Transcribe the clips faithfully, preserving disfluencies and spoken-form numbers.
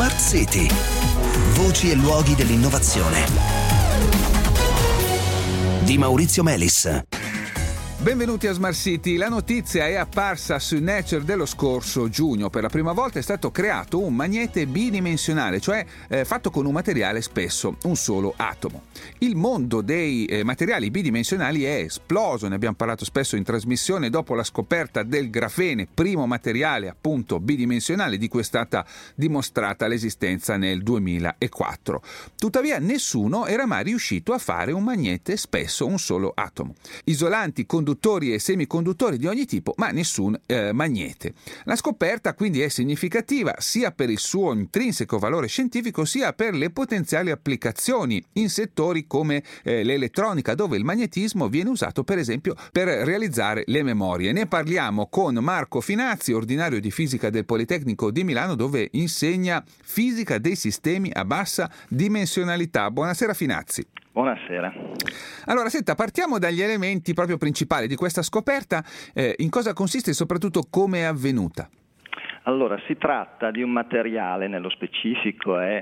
Smart City. Voci e luoghi dell'innovazione. Di Maurizio Melis. Benvenuti a Smart City. La notizia è apparsa su Nature dello scorso giugno. Per la prima volta è stato creato un magnete bidimensionale, cioè eh, fatto con un materiale spesso, un solo atomo. Il mondo dei eh, materiali bidimensionali è esploso, ne abbiamo parlato spesso in trasmissione, dopo la scoperta del grafene, primo materiale appunto bidimensionale di cui è stata dimostrata l'esistenza nel duemilaquattro. Tuttavia nessuno era mai riuscito a fare un magnete spesso, un solo atomo. Isolanti, conduttori e semiconduttori di ogni tipo, ma nessun eh, magnete. La scoperta quindi è significativa sia per il suo intrinseco valore scientifico sia per le potenziali applicazioni in settori come eh, l'elettronica, dove il magnetismo viene usato per esempio per realizzare le memorie. Ne parliamo con Marco Finazzi, ordinario di fisica del Politecnico di Milano, dove insegna fisica dei sistemi a bassa dimensionalità. Buonasera Finazzi. Buonasera. Allora, senta, partiamo dagli elementi proprio principali di questa scoperta. Eh, in cosa consiste e soprattutto come è avvenuta? Allora, si tratta di un materiale, nello specifico è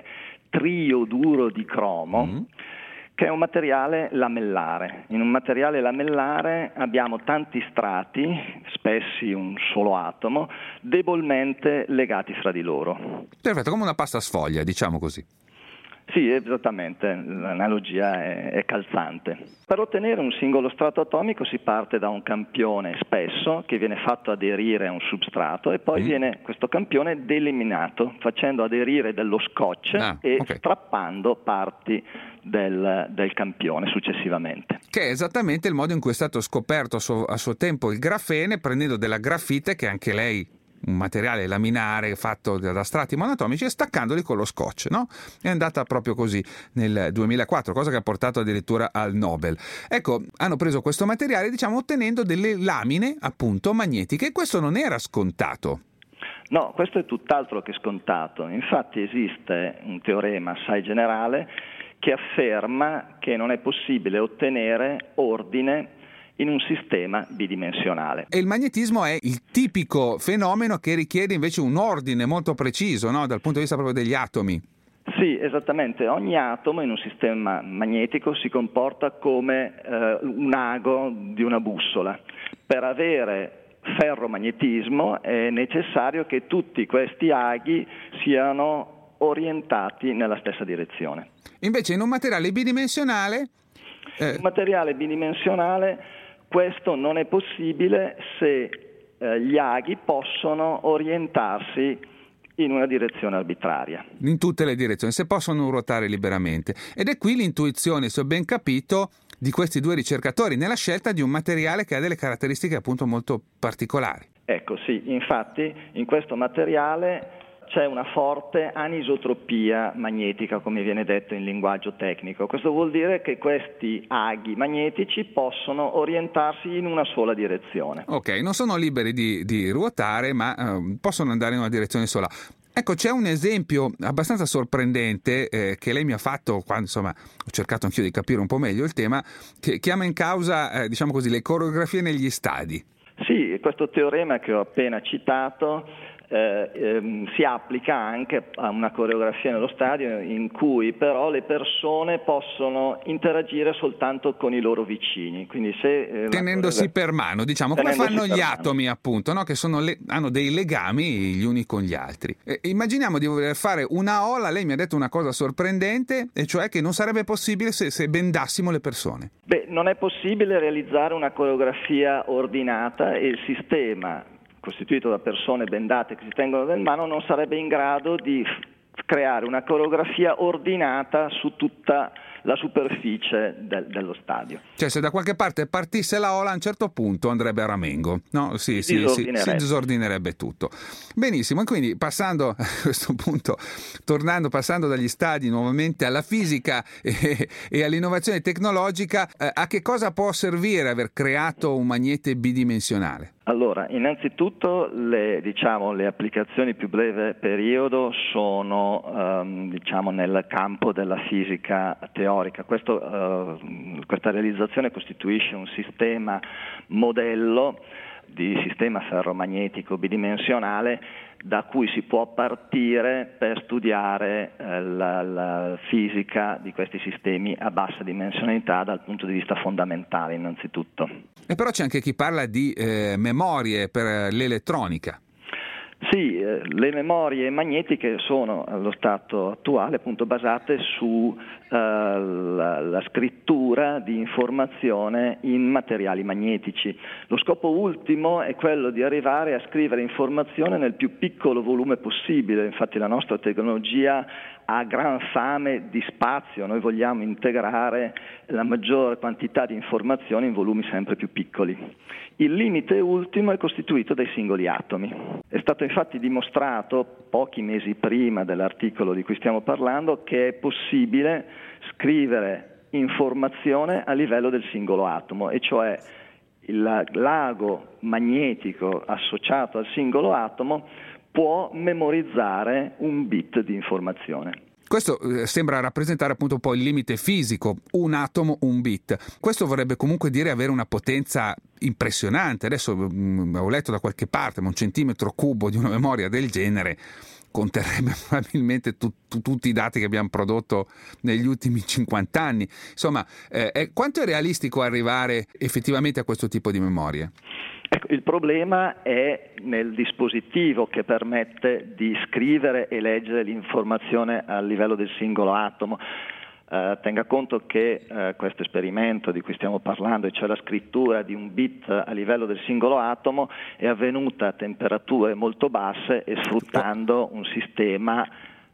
trioduro di cromo, mm. che è un materiale lamellare. In un materiale lamellare abbiamo tanti strati, spessi un solo atomo, debolmente legati fra di loro. Perfetto, come una pasta sfoglia, diciamo così. Sì, esattamente, l'analogia è, è calzante. Per ottenere un singolo strato atomico si parte da un campione spesso che viene fatto aderire a un substrato e poi mm. viene questo campione deliminato facendo aderire dello scotch ah, e okay. strappando parti del, del campione successivamente. Che è esattamente il modo in cui è stato scoperto a suo, a suo tempo il grafene, prendendo della grafite, che anche lei un materiale laminare fatto da strati monatomici, e staccandoli con lo scotch, no? È andata proprio così nel duemilaquattro, cosa che ha portato addirittura al Nobel. Ecco, hanno preso questo materiale, diciamo, ottenendo delle lamine appunto magnetiche, e questo non era scontato. No, questo è tutt'altro che scontato. Infatti esiste un teorema assai generale che afferma che non è possibile ottenere ordine in un sistema bidimensionale. E il magnetismo è il tipico fenomeno che richiede invece un ordine molto preciso, no? Dal punto di vista proprio degli atomi. Sì, esattamente. Ogni atomo in un sistema magnetico si comporta come eh, un ago di una bussola. Per avere ferromagnetismo è necessario che tutti questi aghi siano orientati nella stessa direzione. Invece in un materiale bidimensionale eh... un materiale bidimensionale questo non è possibile se eh, gli aghi possono orientarsi in una direzione arbitraria. In tutte le direzioni, se possono ruotare liberamente. Ed è qui l'intuizione, se ho ben capito, di questi due ricercatori nella scelta di un materiale che ha delle caratteristiche appunto molto particolari. Ecco, sì, infatti in questo materiale c'è una forte anisotropia magnetica, come viene detto in linguaggio tecnico. Questo vuol dire che questi aghi magnetici possono orientarsi in una sola direzione. Ok, non sono liberi di, di ruotare, ma eh, possono andare in una direzione sola. Ecco, c'è un esempio abbastanza sorprendente eh, che lei mi ha fatto quando, insomma, ho cercato anch'io di capire un po' meglio il tema, che chiama in causa, eh, diciamo così, le coreografie negli stadi. Sì, questo teorema che ho appena citato Eh, ehm, si applica anche a una coreografia nello stadio in cui però le persone possono interagire soltanto con i loro vicini, quindi se, eh, tenendosi per mano, diciamo, come fanno gli atomi mano. appunto, no? Che sono le, hanno dei legami gli uni con gli altri. Eh, immaginiamo di voler fare una ola, lei mi ha detto una cosa sorprendente, e cioè che non sarebbe possibile se, se bendassimo le persone. Beh, non è possibile realizzare una coreografia ordinata e il sistema costituito da persone bendate che si tengono nel mano non sarebbe in grado di creare una coreografia ordinata su tutta la superficie del, dello stadio. Cioè, se da qualche parte partisse la ola, a un certo punto andrebbe a ramengo, no? Sì, sì, sì, si disordinerebbe tutto. Benissimo, e quindi passando a questo punto, tornando, passando dagli stadi nuovamente alla fisica e, e all'innovazione tecnologica, eh, a che cosa può servire aver creato un magnete bidimensionale? Allora, innanzitutto le, diciamo, le applicazioni più breve periodo sono um, diciamo, nel campo della fisica teorica. Questo, uh, questa realizzazione costituisce un sistema modello di sistema ferromagnetico bidimensionale da cui si può partire per studiare eh, la, la fisica di questi sistemi a bassa dimensionalità dal punto di vista fondamentale innanzitutto. E però c'è anche chi parla di eh, memorie per l'elettronica. Sì, eh, le memorie magnetiche sono allo stato attuale appunto basate su eh, la, la scrittura di informazione in materiali magnetici. Lo scopo ultimo è quello di arrivare a scrivere informazione nel più piccolo volume possibile, infatti la nostra tecnologia ha gran fame di spazio, noi vogliamo integrare la maggiore quantità di informazioni in volumi sempre più piccoli. Il limite ultimo è costituito dai singoli atomi. È stato infatti dimostrato pochi mesi prima dell'articolo di cui stiamo parlando che è possibile scrivere informazione a livello del singolo atomo, e cioè il lago magnetico associato al singolo atomo può memorizzare un bit di informazione. Questo eh, sembra rappresentare appunto un po' il limite fisico, un atomo, un bit. Questo vorrebbe comunque dire avere una potenza impressionante. Adesso mh, ho letto da qualche parte, ma un centimetro cubo di una memoria del genere conterrebbe probabilmente tu, tu, tutti i dati che abbiamo prodotto negli ultimi cinquanta anni. Insomma, eh, è, quanto è realistico arrivare effettivamente a questo tipo di memorie? Ecco, il problema è nel dispositivo che permette di scrivere e leggere l'informazione a livello del singolo atomo. Uh, tenga conto che uh, questo esperimento di cui stiamo parlando, e cioè la scrittura di un bit a livello del singolo atomo, è avvenuta a temperature molto basse e sfruttando un sistema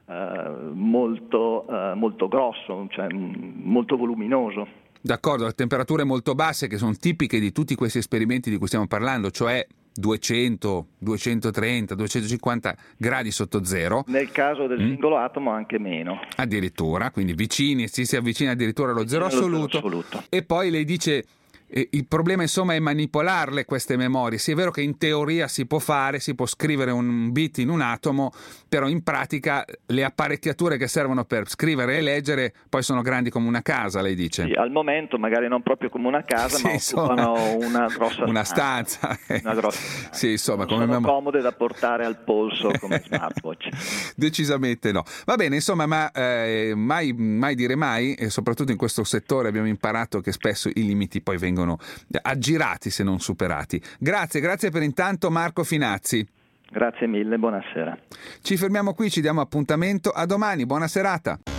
uh, molto, uh, molto grosso, cioè m- molto voluminoso. D'accordo, a temperature molto basse che sono tipiche di tutti questi esperimenti di cui stiamo parlando, cioè duecento, duecentotrenta, duecentocinquanta gradi sotto zero. Nel caso del mm. singolo atomo anche meno. Addirittura, quindi vicini, si, si avvicina addirittura allo zero assoluto. assoluto. E poi lei dice eh, il problema insomma è manipolarle queste memorie. Sì, è vero che in teoria si può fare, si può scrivere un bit in un atomo, però in pratica le apparecchiature che servono per scrivere e leggere poi sono grandi come una casa, lei dice. Sì, al momento magari non proprio come una casa, sì, ma insomma, occupano una grossa una stanza. stanza. Una grossa stanza. Sì, insomma, non come sono mem- comode da portare al polso come smartwatch. Decisamente no. Va bene, insomma, ma eh, mai, mai dire mai, e soprattutto in questo settore abbiamo imparato che spesso i limiti poi vengono aggirati se non superati. Grazie, grazie per intanto Marco Finazzi. Grazie mille, buonasera. Ci fermiamo qui, ci diamo appuntamento a domani, buona serata.